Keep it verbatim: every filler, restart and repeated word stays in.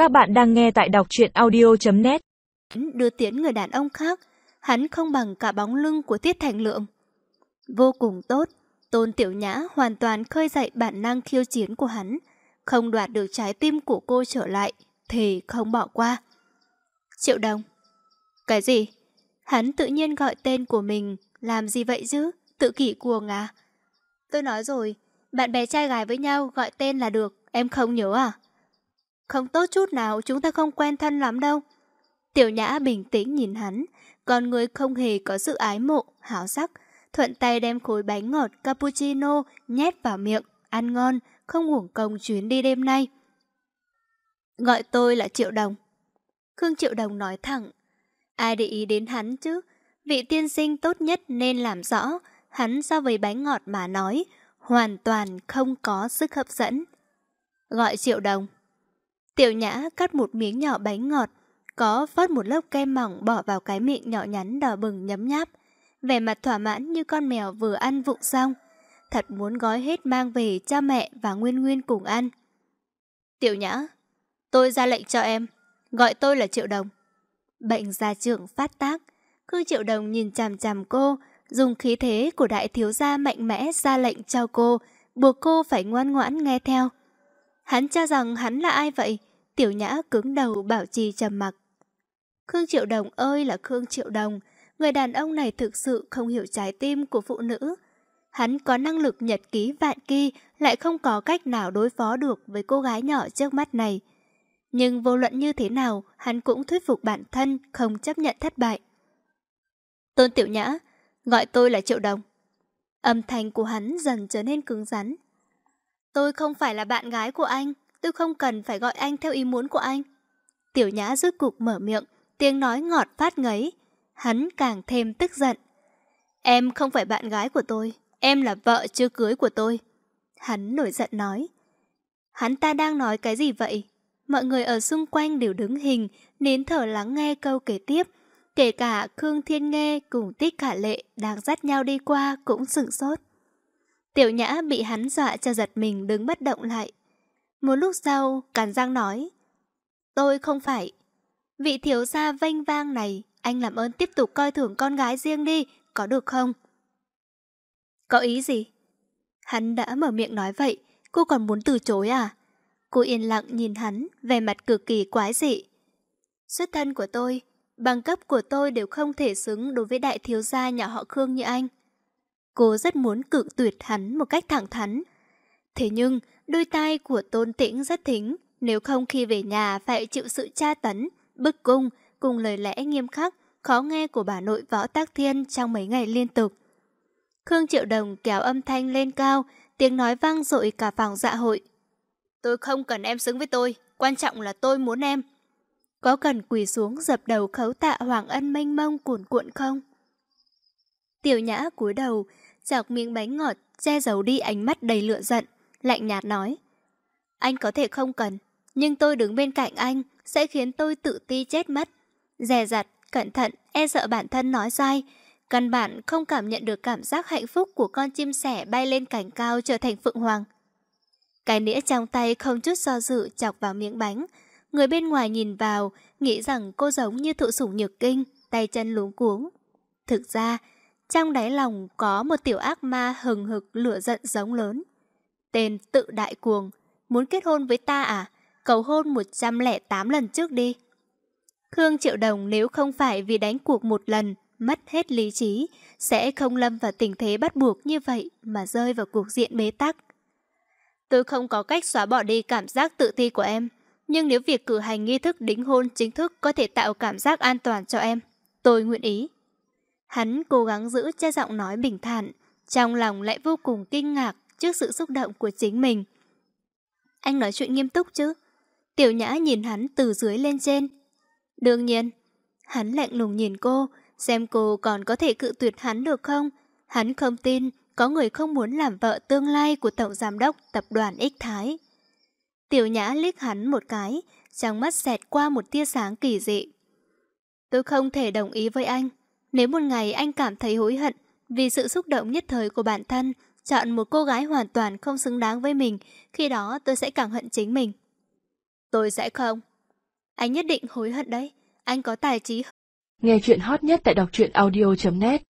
Các bạn đang nghe tại đọc truyện audio chấm net. Đưa tiến người đàn ông khác, hắn không bằng cả bóng lưng của Tiết Thành Lượng. Vô cùng tốt, Tôn Tiểu Nhã hoàn toàn khơi dậy bản năng khiêu chiến của hắn, không đoạt được trái tim của cô trở lại thì không bỏ qua. Triệu Đồng. Cái gì? Hắn tự nhiên gọi tên của mình, làm gì vậy chứ? Tự kỷ cuồng à? Tôi nói rồi, bạn bè trai gái với nhau gọi tên là được, em không nhớ à? Không tốt chút nào, chúng ta không quen thân lắm đâu. Tiểu Nhã bình tĩnh nhìn hắn, con người không hề có sự ái mộ, háo sắc, thuận tay đem khối bánh ngọt cappuccino nhét vào miệng, ăn ngon, không uổng công chuyến đi đêm nay. Gọi tôi là Triệu Đồng. Khương Triệu Đồng nói thẳng. Ai để ý đến hắn chứ? Vị tiên sinh tốt nhất nên làm rõ, hắn so với bánh ngọt mà nói, hoàn toàn không có sức hấp dẫn. Gọi Triệu Đồng. Tiểu Nhã cắt một miếng nhỏ bánh ngọt, có vớt một lớp kem mỏng bỏ vào cái miệng nhỏ nhắn đỏ bừng nhấm nháp, vẻ mặt thỏa mãn như con mèo vừa ăn vụng xong, thật muốn gói hết mang về cho mẹ và Nguyên Nguyên cùng ăn. Tiểu Nhã, tôi ra lệnh cho em, gọi tôi là Triệu Đồng. Bệnh gia trưởng phát tác, Khương Triệu Đồng nhìn chằm chằm cô, dùng khí thế của đại thiếu gia mạnh mẽ ra lệnh cho cô, buộc cô phải ngoan ngoãn nghe theo. Hắn cho rằng hắn là ai vậy? Tiểu Nhã cứng đầu bảo trì trầm mặc. Khương Triệu Đồng ơi là Khương Triệu Đồng, người đàn ông này thực sự không hiểu trái tim của phụ nữ. Hắn có năng lực nhật ký vạn kỳ, lại không có cách nào đối phó được với cô gái nhỏ trước mắt này. Nhưng vô luận như thế nào, hắn cũng thuyết phục bản thân không chấp nhận thất bại. Tôn Tiểu Nhã, gọi tôi là Triệu Đồng. Âm thanh của hắn dần trở nên cứng rắn. Tôi không phải là bạn gái của anh, tôi không cần phải gọi anh theo ý muốn của anh. Tiểu Nhã rốt cục mở miệng, tiếng nói ngọt phát ngấy. Hắn càng thêm tức giận. Em không phải bạn gái của tôi, em là vợ chưa cưới của tôi. Hắn nổi giận nói. Hắn ta đang nói cái gì vậy? Mọi người ở xung quanh đều đứng hình, nín thở lắng nghe câu kế tiếp. Kể cả Khương Thiên Nghê cùng Tích Khả Lệ đang dắt nhau đi qua cũng sửng sốt. Tiểu Nhã bị hắn dọa cho giật mình đứng bất động lại. Một lúc sau, cắn răng nói. Tôi không phải. Vị thiếu gia vênh vang này, anh làm ơn tiếp tục coi thường con gái riêng đi, có được không? Có ý gì? Hắn đã mở miệng nói vậy, cô còn muốn từ chối à? Cô yên lặng nhìn hắn, vẻ mặt cực kỳ quái dị. Xuất thân của tôi, bằng cấp của tôi đều không thể xứng đối với đại thiếu gia nhà họ Khương như anh. Cô rất muốn cự tuyệt hắn một cách thẳng thắn. Thế nhưng, đôi tai của Tôn Tĩnh rất thính, nếu không khi về nhà phải chịu sự tra tấn, bức cung cùng lời lẽ nghiêm khắc, khó nghe của bà nội Võ Tắc Thiên trong mấy ngày liên tục. Khương Triệu Đồng kéo âm thanh lên cao, tiếng nói vang dội cả phòng dạ hội. Tôi không cần em xứng với tôi, quan trọng là tôi muốn em. Có cần quỳ xuống dập đầu khấu tạ Hoàng Ân mênh mông cuồn cuộn không? Tiểu Nhã cúi đầu, chọc miếng bánh ngọt, che giấu đi ánh mắt đầy lửa giận, lạnh nhạt nói. Anh có thể không cần, nhưng tôi đứng bên cạnh anh sẽ khiến tôi tự ti chết mất. Dè dặt, cẩn thận, e sợ bản thân nói sai. Căn bản không cảm nhận được cảm giác hạnh phúc của con chim sẻ bay lên cành cao trở thành phượng hoàng. Cái nĩa trong tay không chút do dự chọc vào miếng bánh. Người bên ngoài nhìn vào, nghĩ rằng cô giống như thụ sủng nhược kinh, tay chân luống cuống. Thực ra, trong đáy lòng có một tiểu ác ma hừng hực lửa giận giống lớn. Tên tự đại cuồng, muốn kết hôn với ta à? Cầu hôn một trăm lẻ tám lần trước đi. Khương Triệu Đồng nếu không phải vì đánh cuộc một lần, mất hết lý trí, sẽ không lâm vào tình thế bắt buộc như vậy mà rơi vào cuộc diện bế tắc. Tôi không có cách xóa bỏ đi cảm giác tự ti của em, nhưng nếu việc cử hành nghi thức đính hôn chính thức có thể tạo cảm giác an toàn cho em, tôi nguyện ý. Hắn cố gắng giữ cho giọng nói bình thản, trong lòng lại vô cùng kinh ngạc trước sự xúc động của chính mình. Anh nói chuyện nghiêm túc chứ? Tiểu Nhã nhìn hắn từ dưới lên trên. Đương nhiên. Hắn lạnh lùng nhìn cô, xem cô còn có thể cự tuyệt hắn được không? Hắn không tin có người không muốn làm vợ tương lai của tổng giám đốc tập đoàn Ích Thái. Tiểu Nhã liếc hắn một cái, trong mắt xẹt qua một tia sáng kỳ dị. Tôi không thể đồng ý với anh. Nếu một ngày anh cảm thấy hối hận vì sự xúc động nhất thời của bản thân, chọn một cô gái hoàn toàn không xứng đáng với mình, khi đó tôi sẽ càng hận chính mình. Tôi sẽ không. Anh nhất định hối hận đấy. Anh có tài trí. Nghe chuyện hot nhất tại đọc truyện audio chấm net